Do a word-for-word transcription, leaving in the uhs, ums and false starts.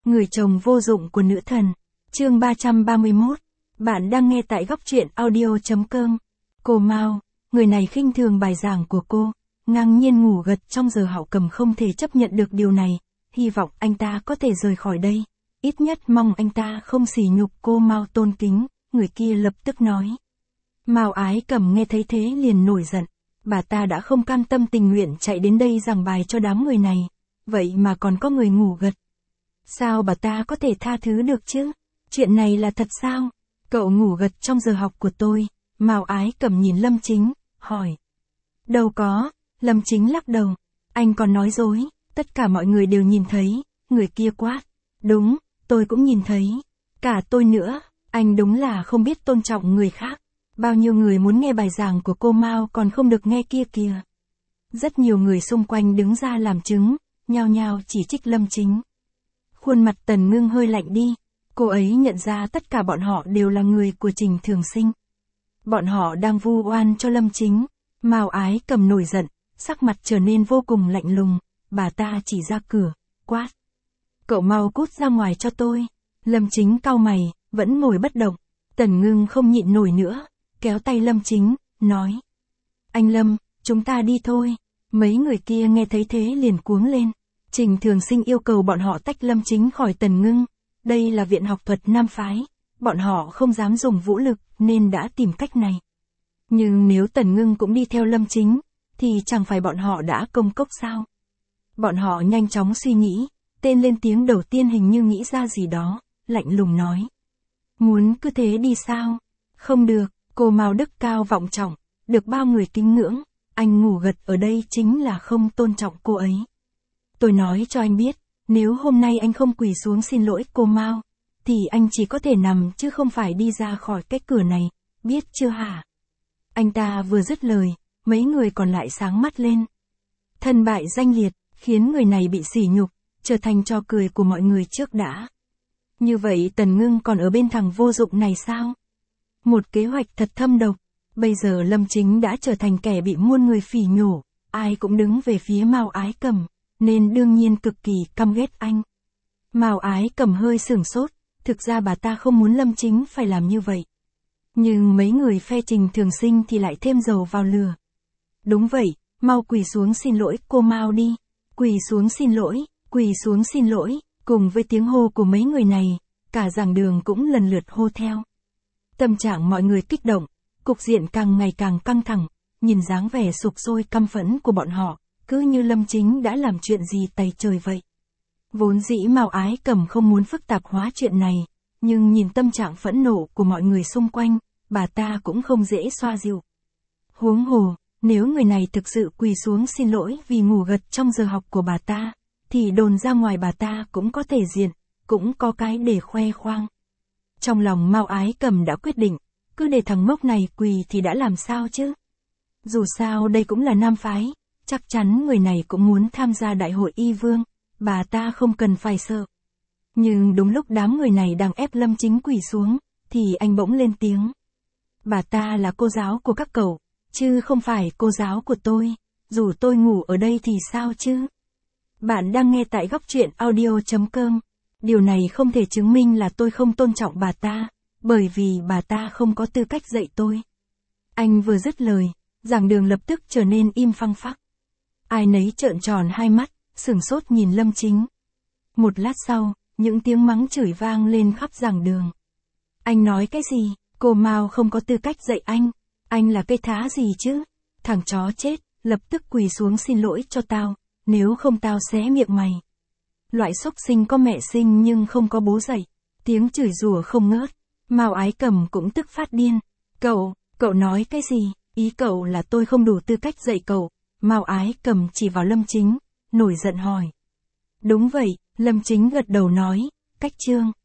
Người chồng vô dụng của nữ thần. Chương ba trăm ba mươi mốt. Bạn đang nghe tại góc truyện audio.com. Cô Mao, người này khinh thường bài giảng của cô, ngang nhiên ngủ gật trong giờ Hạo Cầm không thể chấp nhận được điều này, hy vọng anh ta có thể rời khỏi đây, ít nhất mong anh ta không sỉ nhục cô Mao tôn kính, người kia lập tức nói. Mao Ái Cầm nghe thấy thế liền nổi giận, bà ta đã không cam tâm tình nguyện chạy đến đây giảng bài cho đám người này, vậy mà còn có người ngủ gật. Sao bà ta có thể tha thứ được chứ? Chuyện này là thật sao? Cậu ngủ gật trong giờ học của tôi. Mao Ái Cầm nhìn Lâm Chính, hỏi. Đâu có, Lâm Chính lắc đầu. Anh còn nói dối, tất cả mọi người đều nhìn thấy, người kia quát. Đúng, tôi cũng nhìn thấy. Cả tôi nữa, anh đúng là không biết tôn trọng người khác. Bao nhiêu người muốn nghe bài giảng của cô Mao còn không được nghe kia kìa. Rất nhiều người xung quanh đứng ra làm chứng, nhao nhao chỉ trích Lâm Chính. Khuôn mặt Tần Ngưng hơi lạnh đi, cô ấy nhận ra tất cả bọn họ đều là người của Trình Thường Sinh. Bọn họ đang vu oan cho Lâm Chính. Mao Ái Cầm nổi giận, sắc mặt trở nên vô cùng lạnh lùng, bà ta chỉ ra cửa, quát. Cậu mau cút ra ngoài cho tôi. Lâm Chính cau mày, vẫn ngồi bất động. Tần Ngưng không nhịn nổi nữa, kéo tay Lâm Chính, nói. Anh Lâm, chúng ta đi thôi. Mấy người kia nghe thấy thế liền cuống lên. Trình Thường Sinh yêu cầu bọn họ tách Lâm Chính khỏi Tần Ngưng. Đây là viện học thuật Nam Phái. Bọn họ không dám dùng vũ lực nên đã tìm cách này. Nhưng nếu Tần Ngưng cũng đi theo Lâm Chính, thì chẳng phải bọn họ đã công cốc sao? Bọn họ nhanh chóng suy nghĩ, tên lên tiếng đầu tiên hình như nghĩ ra gì đó, lạnh lùng nói. Muốn cứ thế đi sao? Không được, cô Mao đức cao vọng trọng, được bao người kính ngưỡng, anh ngủ gật ở đây chính là không tôn trọng cô ấy. Tôi nói cho anh biết, nếu hôm nay anh không quỳ xuống xin lỗi cô Mao, thì anh chỉ có thể nằm chứ không phải đi ra khỏi cái cửa này, biết chưa hả? Anh ta vừa dứt lời, mấy người còn lại sáng mắt lên. Thân bại danh liệt, khiến người này bị sỉ nhục, trở thành trò cười của mọi người trước đã. Như vậy Tần Ngưng còn ở bên thằng vô dụng này sao? Một kế hoạch thật thâm độc, bây giờ Lâm Chính đã trở thành kẻ bị muôn người phỉ nhổ, ai cũng đứng về phía Mao Ái Cầm, nên đương nhiên cực kỳ căm ghét anh. Mao Ái Cầm hơi sửng sốt, thực ra bà ta không muốn Lâm Chính phải làm như vậy. Nhưng mấy người phe Trình Thường Sinh thì lại thêm dầu vào lửa. Đúng vậy, mau quỳ xuống xin lỗi cô Mao đi. Quỳ xuống xin lỗi, quỳ xuống xin lỗi, cùng với tiếng hô của mấy người này, cả giảng đường cũng lần lượt hô theo. Tâm trạng mọi người kích động, cục diện càng ngày càng căng thẳng, nhìn dáng vẻ sục sôi căm phẫn của bọn họ, cứ như Lâm Chính đã làm chuyện gì tày trời vậy. Vốn dĩ Mao Ái Cầm không muốn phức tạp hóa chuyện này, nhưng nhìn tâm trạng phẫn nộ của mọi người xung quanh, bà ta cũng không dễ xoa dịu. Huống hồ, nếu người này thực sự quỳ xuống xin lỗi vì ngủ gật trong giờ học của bà ta, thì đồn ra ngoài bà ta cũng có thể diện, cũng có cái để khoe khoang. Trong lòng Mao Ái Cầm đã quyết định, cứ để thằng ngốc này quỳ thì đã làm sao chứ? Dù sao đây cũng là Nam Phái, chắc chắn người này cũng muốn tham gia đại hội y vương, bà ta không cần phải sợ. Nhưng đúng lúc đám người này đang ép Lâm Chính quỳ xuống, thì anh bỗng lên tiếng. Bà ta là cô giáo của các cậu, chứ không phải cô giáo của tôi, dù tôi ngủ ở đây thì sao chứ? Bạn đang nghe tại góc truyện audio.com. Điều này không thể chứng minh là tôi không tôn trọng bà ta, bởi vì bà ta không có tư cách dạy tôi. Anh vừa dứt lời, giảng đường lập tức trở nên im phăng phắc. Ai nấy trợn tròn hai mắt, sửng sốt nhìn Lâm Chính. Một lát sau, những tiếng mắng chửi vang lên khắp giảng đường. Anh nói cái gì? Cô Mao không có tư cách dạy anh. Anh là cây thá gì chứ? Thằng chó chết, lập tức quỳ xuống xin lỗi cho tao, nếu không tao xé miệng mày. Loại xúc sinh có mẹ sinh nhưng không có bố dạy. Tiếng chửi rủa không ngớt. Mao Ái Cầm cũng tức phát điên. Cậu, cậu nói cái gì? Ý cậu là tôi không đủ tư cách dạy cậu. Mao Ái Cầm chỉ vào Lâm Chính, nổi giận hỏi. Đúng vậy, Lâm Chính gật đầu nói, cách chương.